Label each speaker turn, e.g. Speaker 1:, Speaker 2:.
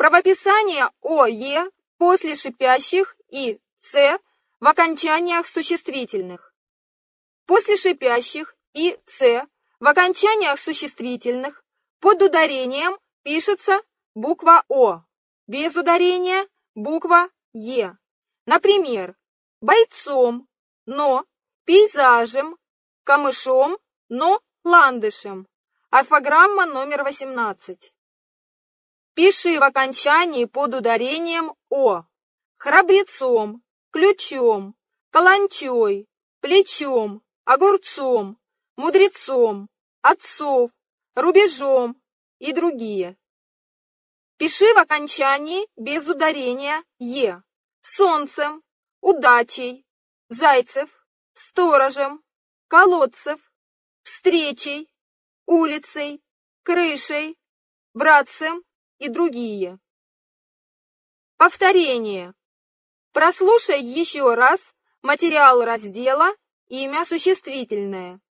Speaker 1: Правописание ОЕ после шипящих и Ц в окончаниях существительных. После шипящих и Ц в окончаниях существительных под ударением пишется буква О, без ударения буква Е. Например, бойцом, но пейзажем, камышом, но ландышем. Орфограмма номер 18. Пиши в окончании под ударением О. Храбрецом, ключом, каланчой, плечом, огурцом, мудрецом, отцов, рубежом и другие. Пиши в окончании без ударения Е. Солнцем, удачей, зайцев, сторожем, колодцев, встречей, улицей, крышей, братцем и другие. Повторение. Прослушай еще раз материал раздела «Имя существительное».